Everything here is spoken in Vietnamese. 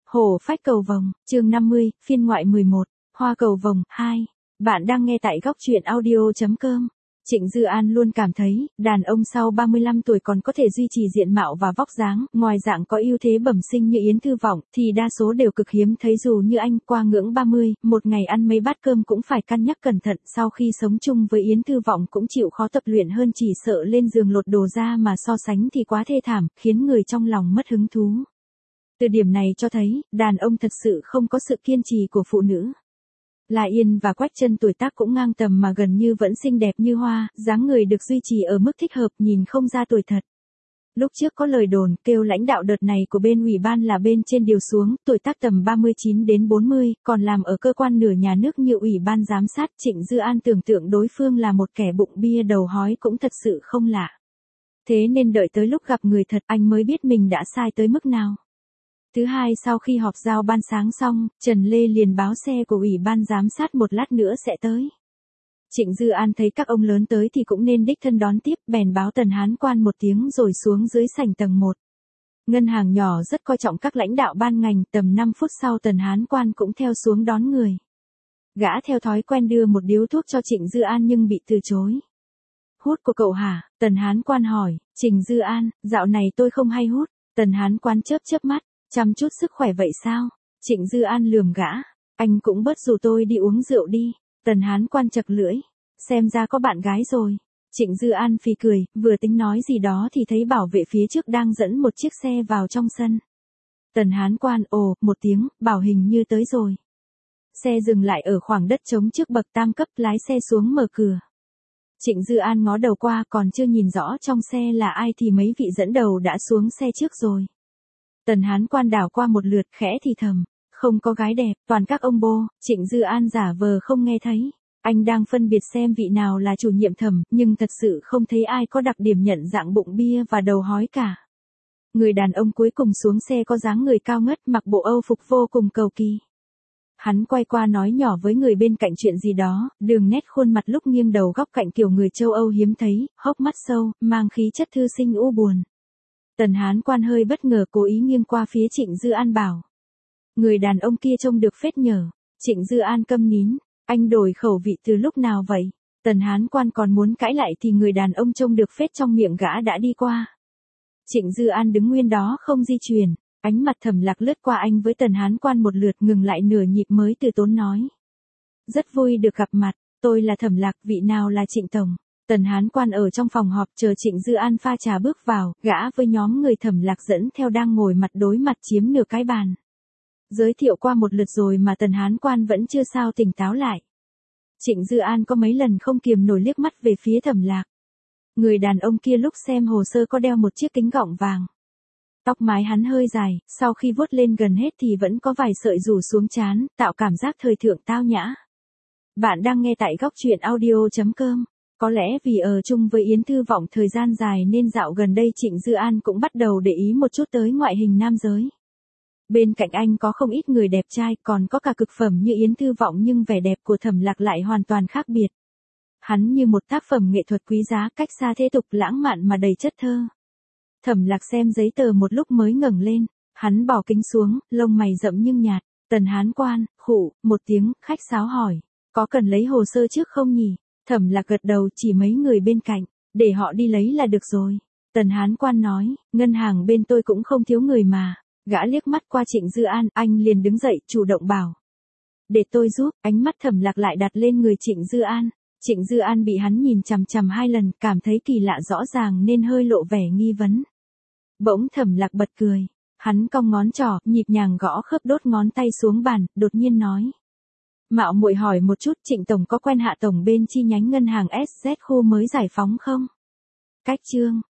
Hổ phách cầu vồng, chương 50, phiên ngoại 11, hoa cầu vồng, 2. Bạn đang nghe tại góc truyện audio.com. Trịnh Dư An luôn cảm thấy, đàn ông sau 35 tuổi còn có thể duy trì diện mạo và vóc dáng, ngoài dạng có ưu thế bẩm sinh như Yến Thư Vọng, thì đa số đều cực hiếm thấy dù như anh qua ngưỡng 30, một ngày ăn mấy bát cơm cũng phải cân nhắc cẩn thận, sau khi sống chung với Yến Thư Vọng cũng chịu khó tập luyện hơn chỉ sợ lên giường lột đồ ra mà so sánh thì quá thê thảm, khiến người trong lòng mất hứng thú. Từ điểm này cho thấy, đàn ông thật sự không có sự kiên trì của phụ nữ. La Yên và Quách Chân tuổi tác cũng ngang tầm mà gần như vẫn xinh đẹp như hoa, dáng người được duy trì ở mức thích hợp, nhìn không ra tuổi thật. Lúc trước có lời đồn kêu lãnh đạo đợt này của bên ủy ban là bên trên điều xuống, tuổi tác tầm 39 đến 40, còn làm ở cơ quan nửa nhà nước như ủy ban giám sát. Trịnh Dư An tưởng tượng đối phương là một kẻ bụng bia đầu hói cũng thật sự không lạ. Thế nên đợi tới lúc gặp người thật anh mới biết mình đã sai tới mức nào. Thứ hai, sau khi họp giao ban sáng xong, Trần Lê liền báo xe của ủy ban giám sát một lát nữa sẽ tới. Trịnh Dư An thấy các ông lớn tới thì cũng nên đích thân đón tiếp, bèn báo Tần Hán Quan một tiếng rồi xuống dưới sảnh tầng 1. Ngân hàng nhỏ rất coi trọng các lãnh đạo ban ngành, tầm 5 phút sau Tần Hán Quan cũng theo xuống đón người. Gã theo thói quen đưa một điếu thuốc cho Trịnh Dư An nhưng bị từ chối. Hút của cậu hả? Tần Hán Quan hỏi. Trịnh Dư An, dạo này tôi không hay hút. Tần Hán Quan chớp chớp mắt. Chăm chút sức khỏe vậy sao? Trịnh Dư An lườm gã. Anh cũng bớt rủ tôi đi uống rượu đi. Tần Hán Quan chật lưỡi. Xem ra có bạn gái rồi. Trịnh Dư An phì cười, vừa tính nói gì đó thì thấy bảo vệ phía trước đang dẫn một chiếc xe vào trong sân. Tần Hán Quan ồ một tiếng, bảo hình như tới rồi. Xe dừng lại ở khoảng đất trống trước bậc tam cấp, lái xe xuống mở cửa. Trịnh Dư An ngó đầu qua, còn chưa nhìn rõ trong xe là ai thì mấy vị dẫn đầu đã xuống xe trước rồi. Tần Hán Quan đảo qua một lượt khẽ thì thầm, không có gái đẹp, toàn các ông bô. Trịnh Dư An giả vờ không nghe thấy. Anh đang phân biệt xem vị nào là chủ nhiệm thẩm, nhưng thật sự không thấy ai có đặc điểm nhận dạng bụng bia và đầu hói cả. Người đàn ông cuối cùng xuống xe có dáng người cao ngất, mặc bộ Âu phục vô cùng cầu kỳ. Hắn quay qua nói nhỏ với người bên cạnh chuyện gì đó, đường nét khuôn mặt lúc nghiêng đầu góc cạnh kiểu người châu Âu hiếm thấy, hốc mắt sâu, mang khí chất thư sinh u buồn. Tần Hán Quan hơi bất ngờ cố ý nghiêng qua phía Trịnh Dư An bảo. Người đàn ông kia trông được phết nhở. Trịnh Dư An câm nín. Anh đổi khẩu vị từ lúc nào vậy? Tần Hán Quan còn muốn cãi lại thì người đàn ông trông được phết trong miệng gã đã đi qua. Trịnh Dư An đứng nguyên đó không di chuyển. Ánh mặt Thẩm Lạc lướt qua anh với Tần Hán Quan một lượt, ngừng lại nửa nhịp mới từ tốn nói. Rất vui được gặp mặt, tôi là Thẩm Lạc, vị nào là Trịnh Tổng? Tần Hán Quan ở trong phòng họp chờ Trịnh Dư An pha trà bước vào, gã với nhóm người Thẩm Lạc dẫn theo đang ngồi mặt đối mặt chiếm nửa cái bàn. Giới thiệu qua một lượt rồi mà Tần Hán Quan vẫn chưa sao tỉnh táo lại. Trịnh Dư An có mấy lần không kiềm nổi liếc mắt về phía Thẩm Lạc. Người đàn ông kia lúc xem hồ sơ có đeo một chiếc kính gọng vàng. Tóc mái hắn hơi dài, sau khi vuốt lên gần hết thì vẫn có vài sợi rủ xuống trán, tạo cảm giác thời thượng tao nhã. Bạn đang nghe tại góc truyện audio.com. Có lẽ vì ở chung với Yến Thư Vọng thời gian dài nên dạo gần đây Trịnh Dư An cũng bắt đầu để ý một chút tới ngoại hình nam giới. Bên cạnh anh có không ít người đẹp trai, còn có cả cực phẩm như Yến Thư Vọng, nhưng vẻ đẹp của Thẩm Lạc lại hoàn toàn khác biệt. Hắn như một tác phẩm nghệ thuật quý giá, cách xa thế tục, lãng mạn mà đầy chất thơ. Thẩm Lạc xem giấy tờ một lúc mới ngẩng lên, hắn bỏ kính xuống, lông mày rậm nhưng nhạt. Tần Hán Quan, khụ, một tiếng, khách sáo hỏi, có cần lấy hồ sơ trước không nhỉ? Thẩm Lạc gật đầu, chỉ mấy người bên cạnh, để họ đi lấy là được rồi. Tần Hán Quan nói, ngân hàng bên tôi cũng không thiếu người mà. Gã liếc mắt qua Trịnh Dư An, anh liền đứng dậy, chủ động bảo. Để tôi giúp. Ánh mắt Thẩm Lạc lại đặt lên người Trịnh Dư An. Trịnh Dư An bị hắn nhìn chằm chằm 2 lần, cảm thấy kỳ lạ rõ ràng nên hơi lộ vẻ nghi vấn. Bỗng Thẩm Lạc bật cười. Hắn cong ngón trỏ, nhịp nhàng gõ khớp đốt ngón tay xuống bàn, đột nhiên nói. Mạo muội hỏi một chút, Trịnh Tổng có quen Hạ Tổng bên chi nhánh ngân hàng SZ khu mới giải phóng không? Cách chương.